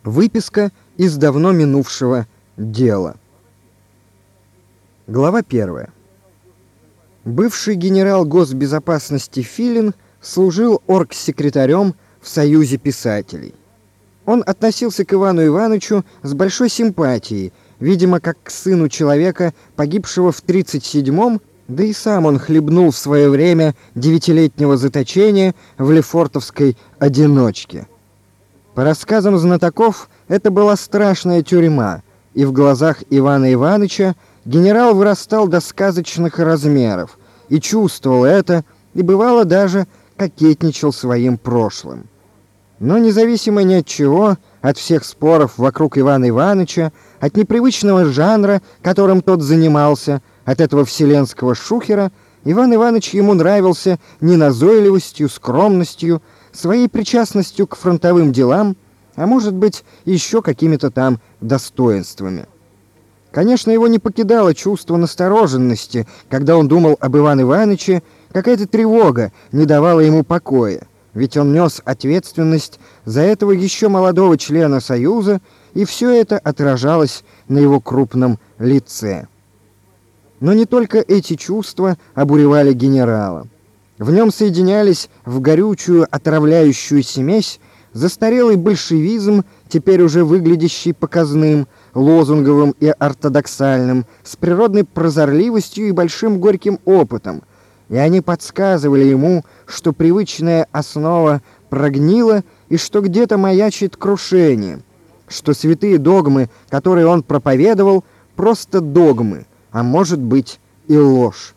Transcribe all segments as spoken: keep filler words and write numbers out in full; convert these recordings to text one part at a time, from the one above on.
Выписка из давно минувшего дела. Глава первая. Бывший генерал госбезопасности Филин служил оргсекретарем в Союзе писателей. Он относился к Ивану Ивановичу с большой симпатией, видимо, как к сыну человека, погибшего в тридцать седьмом, да и сам он хлебнул в свое время девятилетнего заточения в лефортовской одиночке. По рассказам знатоков, это была страшная тюрьма, и в глазах Ивана Ивановича генерал вырастал до сказочных размеров, и чувствовал это, и бывало даже кокетничал своим прошлым. Но независимо ни от чего, от всех споров вокруг Ивана Ивановича, от непривычного жанра, которым тот занимался, от этого вселенского шухера, Иван Иванович ему нравился не назойливостью, скромностью, своей причастностью к фронтовым делам, а может быть, еще какими-то там достоинствами. Конечно, его не покидало чувство настороженности, когда он думал об Иване Ивановиче, какая-то тревога не давала ему покоя, ведь он нес ответственность за этого еще молодого члена Союза, и все это отражалось на его крупном лице. Но не только эти чувства обуревали генерала. В нем соединялись в горючую отравляющую смесь застарелый большевизм, теперь уже выглядящий показным, лозунговым и ортодоксальным, с природной прозорливостью и большим горьким опытом, и они подсказывали ему, что привычная основа прогнила и что где-то маячит крушение, что святые догмы, которые он проповедовал, просто догмы, а может быть и ложь.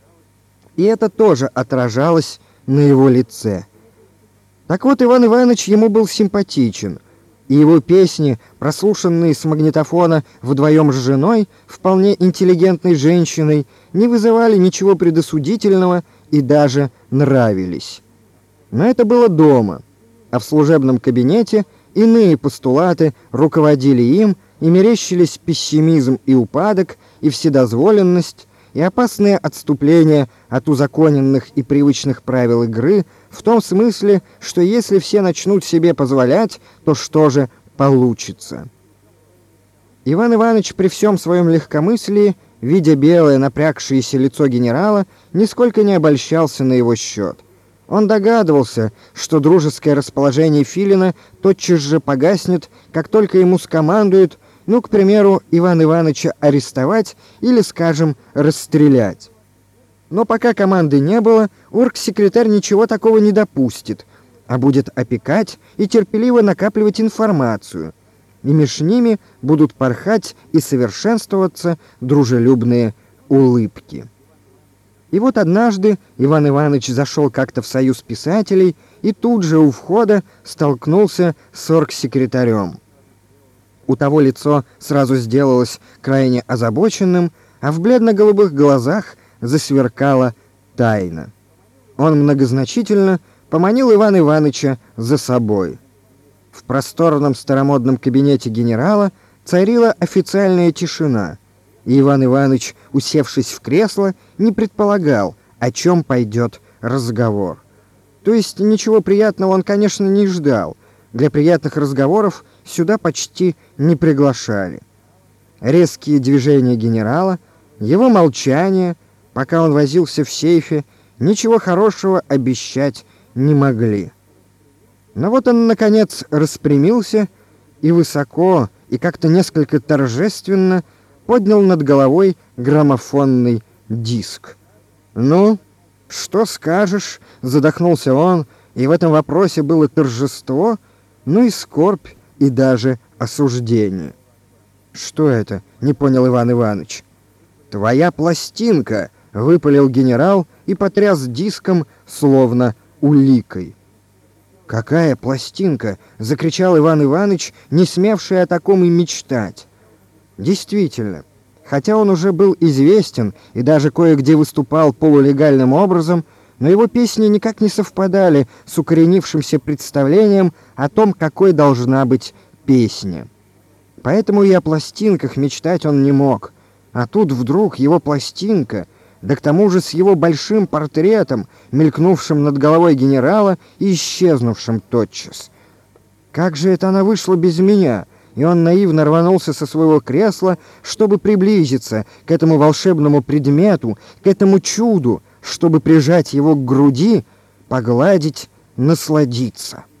И это тоже отражалось на его лице. Так вот, Иван Иванович ему был симпатичен, и его песни, прослушанные с магнитофона вдвоем с женой, вполне интеллигентной женщиной, не вызывали ничего предосудительного и даже нравились. Но это было дома, а в служебном кабинете иные постулаты руководили им, и мерещились пессимизм и упадок, и вседозволенность, и опасные отступления от узаконенных и привычных правил игры, в том смысле, что если все начнут себе позволять, то что же получится? Иван Иванович при всем своем легкомыслии, видя белое напрягшееся лицо генерала, нисколько не обольщался на его счет. Он догадывался, что дружеское расположение Филина тотчас же погаснет, как только ему скомандуют, ну, к примеру, Ивана Ивановича арестовать или, скажем, расстрелять. Но пока команды не было, оргсекретарь ничего такого не допустит, а будет опекать и терпеливо накапливать информацию, и меж ними будут порхать и совершенствоваться дружелюбные улыбки. И вот однажды Иван Иванович зашел как-то в Союз писателей и тут же у входа столкнулся с оргсекретарем. У того лицо сразу сделалось крайне озабоченным, а в бледно-голубых глазах засверкала тайна. Он многозначительно поманил Ивана Ивановича за собой. В просторном старомодном кабинете генерала царила официальная тишина, и Иван Иванович, усевшись в кресло, не предполагал, о чем пойдет разговор. То есть ничего приятного он, конечно, не ждал. Для приятных разговоров сюда почти не приглашали. Резкие движения генерала, его молчание, пока он возился в сейфе, ничего хорошего обещать не могли. Но вот он, наконец, распрямился и высоко, и как-то несколько торжественно поднял над головой граммофонный диск. «Ну, что скажешь?» — задохнулся он, и в этом вопросе было торжество, ну и скорбь, и даже осуждение. «Что это?» — не понял Иван Иванович. «Твоя пластинка!» — выпалил генерал и потряс диском, словно уликой. «Какая пластинка?» — закричал Иван Иванович, не смевший о таком и мечтать. Действительно, хотя он уже был известен и даже кое-где выступал полулегальным образом, но его песни никак не совпадали с укоренившимся представлением о том, какой должна быть песня. Поэтому и о пластинках мечтать он не мог. А тут вдруг его пластинка, да к тому же с его большим портретом, мелькнувшим над головой генерала и исчезнувшим тотчас. Как же это она вышла без меня? И он наивно рванулся со своего кресла, чтобы приблизиться к этому волшебному предмету, к этому чуду, чтобы прижать его к груди, погладить, насладиться.